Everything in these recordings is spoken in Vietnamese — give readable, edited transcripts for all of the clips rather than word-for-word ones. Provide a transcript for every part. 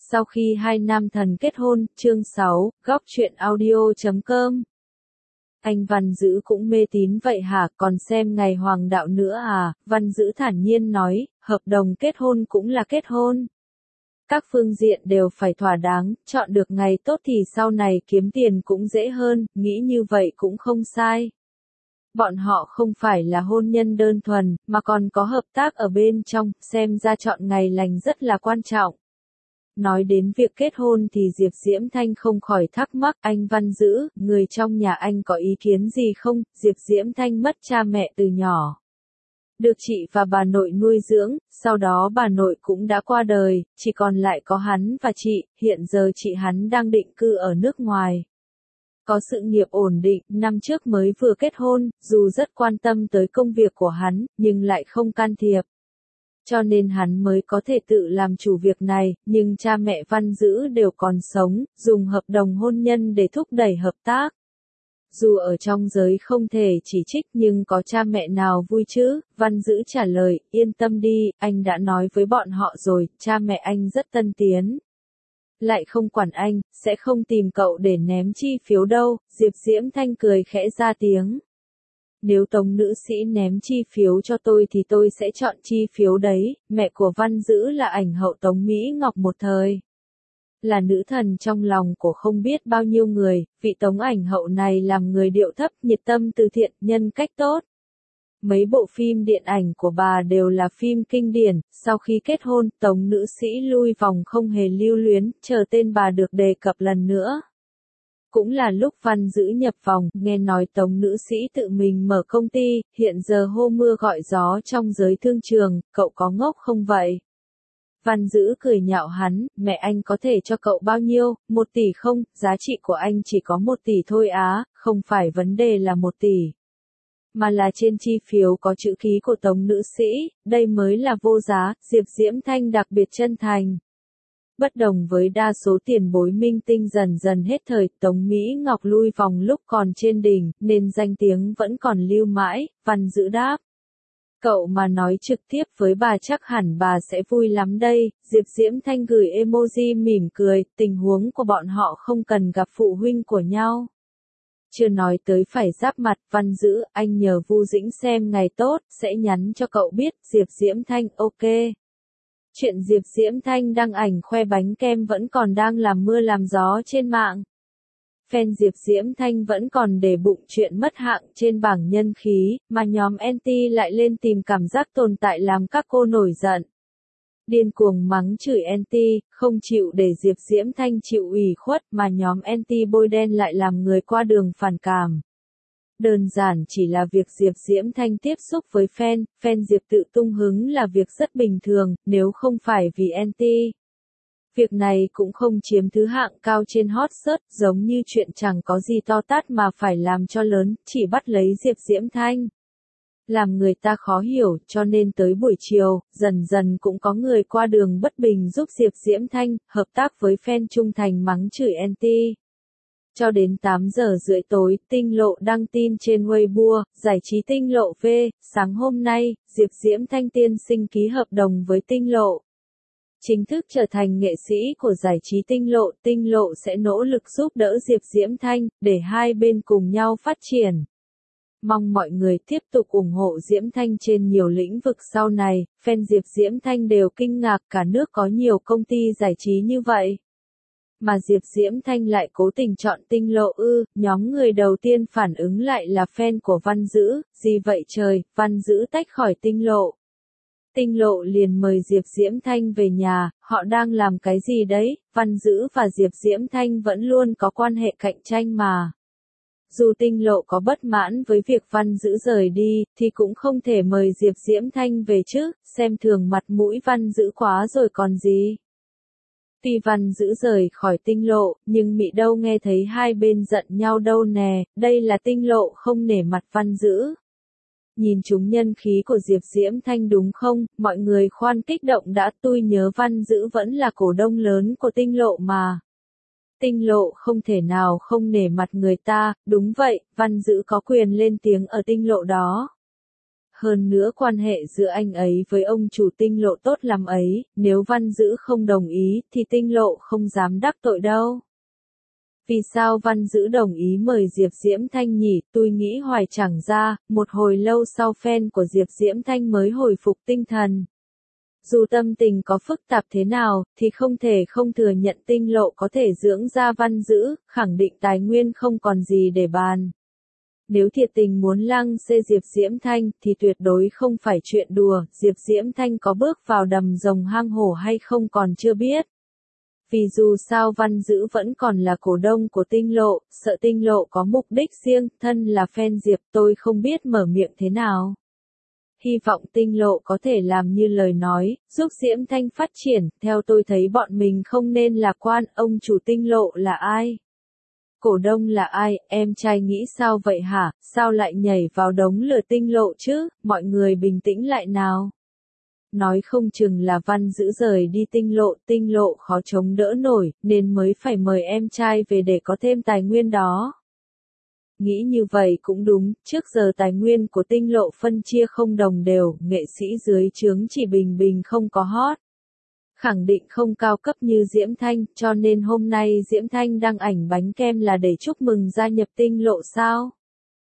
Sau khi hai nam thần kết hôn, chương 6, góc truyện audio.com. Anh Văn Dữ cũng mê tín vậy hả, còn xem ngày hoàng đạo nữa à? Văn Dữ thản nhiên nói, hợp đồng kết hôn cũng là kết hôn. Các phương diện đều phải thỏa đáng, chọn được ngày tốt thì sau này kiếm tiền cũng dễ hơn, nghĩ như vậy cũng không sai. Bọn họ không phải là hôn nhân đơn thuần, mà còn có hợp tác ở bên trong, xem ra chọn ngày lành rất là quan trọng. Nói đến việc kết hôn thì Diệp Diễm Thanh không khỏi thắc mắc, anh Văn Dữ, người trong nhà anh có ý kiến gì không? Diệp Diễm Thanh mất cha mẹ từ nhỏ. Được chị và bà nội nuôi dưỡng, sau đó bà nội cũng đã qua đời, chỉ còn lại có hắn và chị, hiện giờ chị hắn đang định cư ở nước ngoài. Có sự nghiệp ổn định, năm trước mới vừa kết hôn, dù rất quan tâm tới công việc của hắn, nhưng lại không can thiệp. Cho nên hắn mới có thể tự làm chủ việc này, nhưng cha mẹ Văn Dữ đều còn sống, dùng hợp đồng hôn nhân để thúc đẩy hợp tác. Dù ở trong giới không thể chỉ trích nhưng có cha mẹ nào vui chứ? Văn Dữ trả lời, yên tâm đi, anh đã nói với bọn họ rồi, cha mẹ anh rất tân tiến. Lại không quản anh, sẽ không tìm cậu để ném chi phiếu đâu, Diệp Diễm Thanh cười khẽ ra tiếng. Nếu Tống nữ sĩ ném chi phiếu cho tôi thì tôi sẽ chọn chi phiếu đấy, mẹ của Văn Dữ là ảnh hậu Tống Mỹ Ngọc một thời. Là nữ thần trong lòng của không biết bao nhiêu người, vị Tống ảnh hậu này làm người điệu thấp, nhiệt tâm từ thiện, nhân cách tốt. Mấy bộ phim điện ảnh của bà đều là phim kinh điển, sau khi kết hôn, Tống nữ sĩ lui vòng không hề lưu luyến, chờ tên bà được đề cập lần nữa. Cũng là lúc Văn Dữ nhập vòng, nghe nói Tống nữ sĩ tự mình mở công ty, hiện giờ hô mưa gọi gió trong giới thương trường, cậu có ngốc không vậy? Văn Dữ cười nhạo hắn, mẹ anh có thể cho cậu bao nhiêu, 1 tỷ không, giá trị của anh chỉ có 1 tỷ thôi á, không phải vấn đề là 1 tỷ. Mà là trên chi phiếu có chữ ký của Tống nữ sĩ, đây mới là vô giá, Diệp Diễm Thanh đặc biệt chân thành. Bất đồng với đa số tiền bối minh tinh dần dần hết thời, Tống Mỹ Ngọc lui vòng lúc còn trên đỉnh, nên danh tiếng vẫn còn lưu mãi, Văn Dữ đáp. Cậu mà nói trực tiếp với bà chắc hẳn bà sẽ vui lắm đây, Diệp Diễm Thanh gửi emoji mỉm cười, tình huống của bọn họ không cần gặp phụ huynh của nhau. Chưa nói tới phải giáp mặt, Văn Dữ, anh nhờ Vu Dĩnh xem ngày tốt, sẽ nhắn cho cậu biết, Diệp Diễm Thanh, ok. Chuyện Diệp Diễm Thanh đăng ảnh khoe bánh kem vẫn còn đang làm mưa làm gió trên mạng. Fan Diệp Diễm Thanh vẫn còn để bụng chuyện mất hạng trên bảng nhân khí, mà nhóm anti lại lên tìm cảm giác tồn tại làm các cô nổi giận. Điên cuồng mắng chửi anti, không chịu để Diệp Diễm Thanh chịu ủy khuất mà nhóm anti bôi đen lại làm người qua đường phản cảm. Đơn giản chỉ là việc Diệp Diễm Thanh tiếp xúc với fan Diệp tự tung hứng là việc rất bình thường, nếu không phải vì anti. Việc này cũng không chiếm thứ hạng cao trên hot search, giống như chuyện chẳng có gì to tát mà phải làm cho lớn, chỉ bắt lấy Diệp Diễm Thanh. Làm người ta khó hiểu, cho nên tới buổi chiều, dần dần cũng có người qua đường bất bình giúp Diệp Diễm Thanh, hợp tác với fan trung thành mắng chửi anti. Cho đến 8 giờ rưỡi tối, Tinh Lộ đăng tin trên Weibo, giải trí Tinh Lộ V, sáng hôm nay, Diệp Diễm Thanh tiên sinh ký hợp đồng với Tinh Lộ. Chính thức trở thành nghệ sĩ của giải trí Tinh Lộ sẽ nỗ lực giúp đỡ Diệp Diễm Thanh, để hai bên cùng nhau phát triển. Mong mọi người tiếp tục ủng hộ Diễm Thanh trên nhiều lĩnh vực sau này, fan Diệp Diễm Thanh đều kinh ngạc cả nước có nhiều công ty giải trí như vậy. Mà Diệp Diễm Thanh lại cố tình chọn Tinh Lộ nhóm người đầu tiên phản ứng lại là fan của Văn Dữ, gì vậy trời, Văn Dữ tách khỏi Tinh Lộ. Tinh Lộ liền mời Diệp Diễm Thanh về nhà, họ đang làm cái gì đấy, Văn Dữ và Diệp Diễm Thanh vẫn luôn có quan hệ cạnh tranh mà. Dù Tinh Lộ có bất mãn với việc Văn Dữ rời đi, thì cũng không thể mời Diệp Diễm Thanh về chứ, xem thường mặt mũi Văn Dữ quá rồi còn gì. Tuy Văn Dữ rời khỏi Tinh Lộ, nhưng mị đâu nghe thấy hai bên giận nhau đâu nè, đây là Tinh Lộ không nể mặt Văn Dữ. Nhìn chúng nhân khí của Diệp Diễm Thanh đúng không, mọi người khoan kích động đã, tôi nhớ Văn Dữ vẫn là cổ đông lớn của Tinh Lộ mà. Tinh Lộ không thể nào không nể mặt người ta, đúng vậy, Văn Dữ có quyền lên tiếng ở Tinh Lộ đó. hơn nữa quan hệ giữa anh ấy với ông chủ Tinh Lộ tốt lắm ấy, nếu Văn Dữ không đồng ý thì Tinh Lộ không dám đắc tội đâu. Vì sao Văn Dữ đồng ý mời Diệp Diễm Thanh nhỉ, tôi nghĩ hoài chẳng ra, một hồi lâu sau fan của Diệp Diễm Thanh mới hồi phục tinh thần. Dù tâm tình có phức tạp thế nào, thì không thể không thừa nhận Tinh Lộ có thể dưỡng ra Văn Dữ, khẳng định tài nguyên không còn gì để bàn. Nếu thiệt tình muốn lăng xê Diệp Diễm Thanh thì tuyệt đối không phải chuyện đùa, Diệp Diễm Thanh có bước vào đầm rồng hang hổ hay không còn chưa biết. Vì dù sao Văn Dữ vẫn còn là cổ đông của Tinh Lộ, sợ Tinh Lộ có mục đích riêng, thân là fan Diệp tôi không biết mở miệng thế nào. Hy vọng Tinh Lộ có thể làm như lời nói, giúp Diễm Thanh phát triển, theo tôi thấy bọn mình không nên lạc quan, ông chủ Tinh Lộ là ai? Cổ đông là ai, em trai nghĩ sao vậy hả, sao lại nhảy vào đống lửa Tinh Lộ chứ, mọi người bình tĩnh lại nào. Nói không chừng là Văn Dữ rời đi Tinh Lộ khó chống đỡ nổi, nên mới phải mời em trai về để có thêm tài nguyên đó. Nghĩ như vậy cũng đúng, trước giờ tài nguyên của Tinh Lộ phân chia không đồng đều, nghệ sĩ dưới trướng chỉ bình bình không có hot. Khẳng định không cao cấp như Diễm Thanh, cho nên hôm nay Diễm Thanh đăng ảnh bánh kem là để chúc mừng gia nhập Tinh Lộ sao?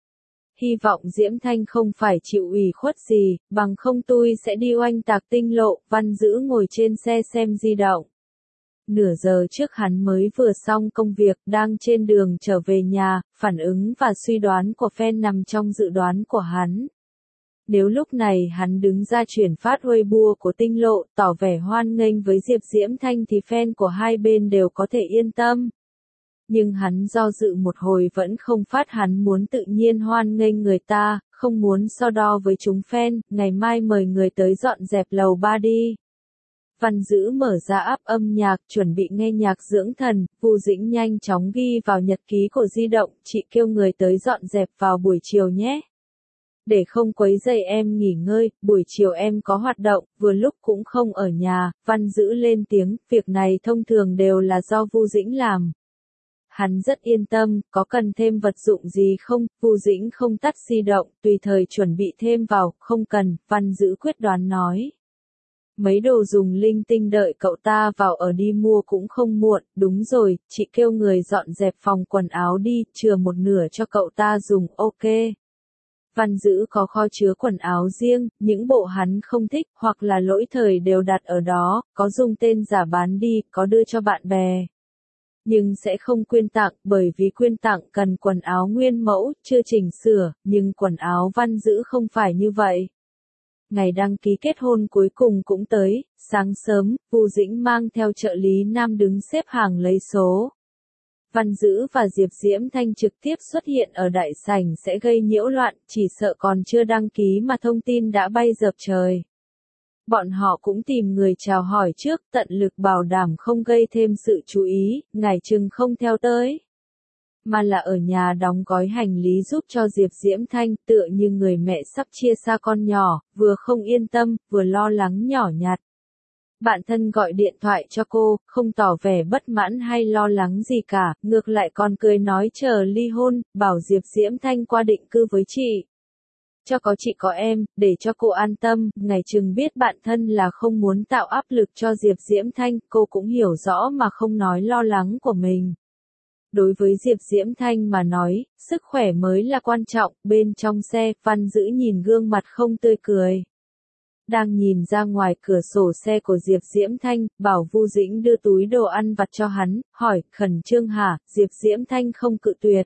Hy vọng Diễm Thanh không phải chịu ủy khuất gì, bằng không tôi sẽ đi oanh tạc Tinh Lộ, Văn Dữ ngồi trên xe xem di động. Nửa giờ trước hắn mới vừa xong công việc, đang trên đường trở về nhà, phản ứng và suy đoán của fan nằm trong dự đoán của hắn. Nếu lúc này hắn đứng ra chuyển phát Weibo của Tinh Lộ, tỏ vẻ hoan nghênh với Diệp Diễm Thanh thì fan của hai bên đều có thể yên tâm. Nhưng hắn do dự một hồi vẫn không phát, hắn muốn tự nhiên hoan nghênh người ta, không muốn so đo với chúng fan, ngày mai mời người tới dọn dẹp lầu 3 đi. Văn Dữ mở ra app âm nhạc, chuẩn bị nghe nhạc dưỡng thần, Vu Dĩnh nhanh chóng ghi vào nhật ký của di động, chị kêu người tới dọn dẹp vào buổi chiều nhé. Để không quấy rầy em nghỉ ngơi, buổi chiều em có hoạt động, vừa lúc cũng không ở nhà, Văn Dữ lên tiếng, việc này thông thường đều là do Vu Dĩnh làm. Hắn rất yên tâm, có cần thêm vật dụng gì không, Vu Dĩnh không tắt di động, tùy thời chuẩn bị thêm vào, không cần, Văn Dữ quyết đoán nói. Mấy đồ dùng linh tinh đợi cậu ta vào ở đi mua cũng không muộn, đúng rồi, chị kêu người dọn dẹp phòng quần áo đi, chừa một nửa cho cậu ta dùng, ok. Văn Dữ có kho chứa quần áo riêng, những bộ hắn không thích, hoặc là lỗi thời đều đặt ở đó, có dùng tên giả bán đi, có đưa cho bạn bè. Nhưng sẽ không quyên tặng, bởi vì quyên tặng cần quần áo nguyên mẫu, chưa chỉnh sửa, nhưng quần áo Văn Dữ không phải như vậy. Ngày đăng ký kết hôn cuối cùng cũng tới, sáng sớm, Vu Dĩnh mang theo trợ lý nam đứng xếp hàng lấy số. Văn Dữ và Diệp Diễm Thanh trực tiếp xuất hiện ở đại sảnh sẽ gây nhiễu loạn, chỉ sợ còn chưa đăng ký mà thông tin đã bay dập trời. Bọn họ cũng tìm người chào hỏi trước, tận lực bảo đảm không gây thêm sự chú ý, ngài chừng không theo tới. Mà là ở nhà đóng gói hành lý giúp cho Diệp Diễm Thanh, tựa như người mẹ sắp chia xa con nhỏ, vừa không yên tâm, vừa lo lắng nhỏ nhặt. Bạn thân gọi điện thoại cho cô, không tỏ vẻ bất mãn hay lo lắng gì cả, ngược lại còn cười nói chờ ly hôn, bảo Diệp Diễm Thanh qua định cư với chị. Cho có chị có em, để cho cô an tâm, ngày chừng biết bạn thân là không muốn tạo áp lực cho Diệp Diễm Thanh, cô cũng hiểu rõ mà không nói lo lắng của mình. Đối với Diệp Diễm Thanh mà nói, sức khỏe mới là quan trọng, bên trong xe, Văn Dữ nhìn gương mặt không tươi cười. Đang nhìn ra ngoài cửa sổ xe của Diệp Diễm Thanh, bảo Vu Dĩnh đưa túi đồ ăn vặt cho hắn, hỏi, khẩn trương hả, Diệp Diễm Thanh không cự tuyệt.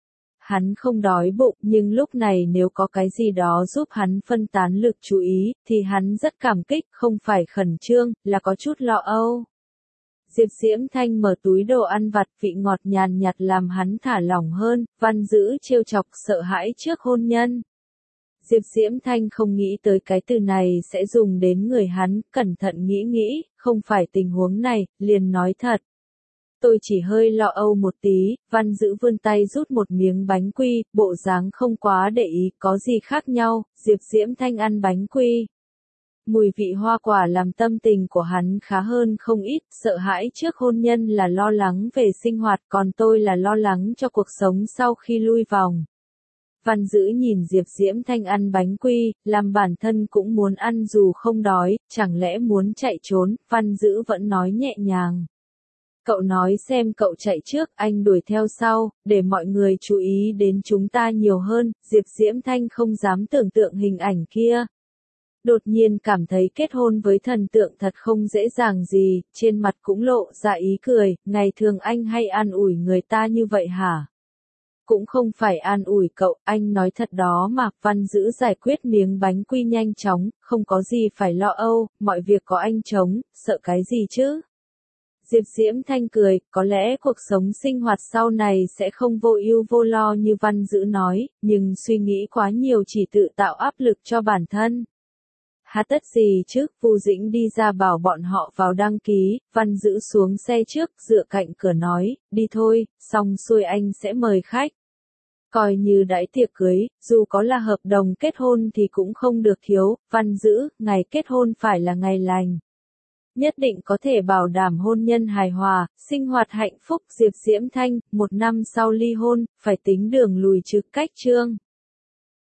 Hắn không đói bụng, nhưng lúc này nếu có cái gì đó giúp hắn phân tán lực chú ý, thì hắn rất cảm kích, không phải khẩn trương, là có chút lo âu. Diệp Diễm Thanh mở túi đồ ăn vặt, vị ngọt nhàn nhạt làm hắn thả lỏng hơn, Văn Dữ trêu chọc sợ hãi trước hôn nhân. Diệp Diễm Thanh không nghĩ tới cái từ này sẽ dùng đến người hắn, cẩn thận nghĩ, không phải tình huống này, liền nói thật. Tôi chỉ hơi lo âu một tí, Văn Dữ vươn tay rút một miếng bánh quy, bộ dáng không quá để ý, có gì khác nhau, Diệp Diễm Thanh ăn bánh quy. Mùi vị hoa quả làm tâm tình của hắn khá hơn không ít, sợ hãi trước hôn nhân là lo lắng về sinh hoạt, còn tôi là lo lắng cho cuộc sống sau khi lui vòng. Văn Dữ nhìn Diệp Diễm Thanh ăn bánh quy, làm bản thân cũng muốn ăn dù không đói, chẳng lẽ muốn chạy trốn, Văn Dữ vẫn nói nhẹ nhàng. Cậu nói xem cậu chạy trước, anh đuổi theo sau, để mọi người chú ý đến chúng ta nhiều hơn, Diệp Diễm Thanh không dám tưởng tượng hình ảnh kia. Đột nhiên cảm thấy kết hôn với thần tượng thật không dễ dàng gì, trên mặt cũng lộ ra ý cười, ngày thường anh hay an ủi người ta như vậy hả? Cũng không phải an ủi cậu, anh nói thật đó mà, Văn Dữ giải quyết miếng bánh quy nhanh chóng, không có gì phải lo âu, mọi việc có anh chống, sợ cái gì chứ? Diệp Diễm Thanh cười, có lẽ cuộc sống sinh hoạt sau này sẽ không vô ưu vô lo như Văn Dữ nói, nhưng suy nghĩ quá nhiều chỉ tự tạo áp lực cho bản thân. Há tất gì chứ, Vu Dĩnh đi ra bảo bọn họ vào đăng ký, Văn Dữ xuống xe trước, dựa cạnh cửa nói, đi thôi, xong xuôi anh sẽ mời khách. Coi như đãi tiệc cưới, dù có là hợp đồng kết hôn thì cũng không được thiếu, Văn Dữ, ngày kết hôn phải là ngày lành. Nhất định có thể bảo đảm hôn nhân hài hòa, sinh hoạt hạnh phúc. Diệp Diễm Thanh, 1 năm sau ly hôn, phải tính đường lùi chứ cách chương.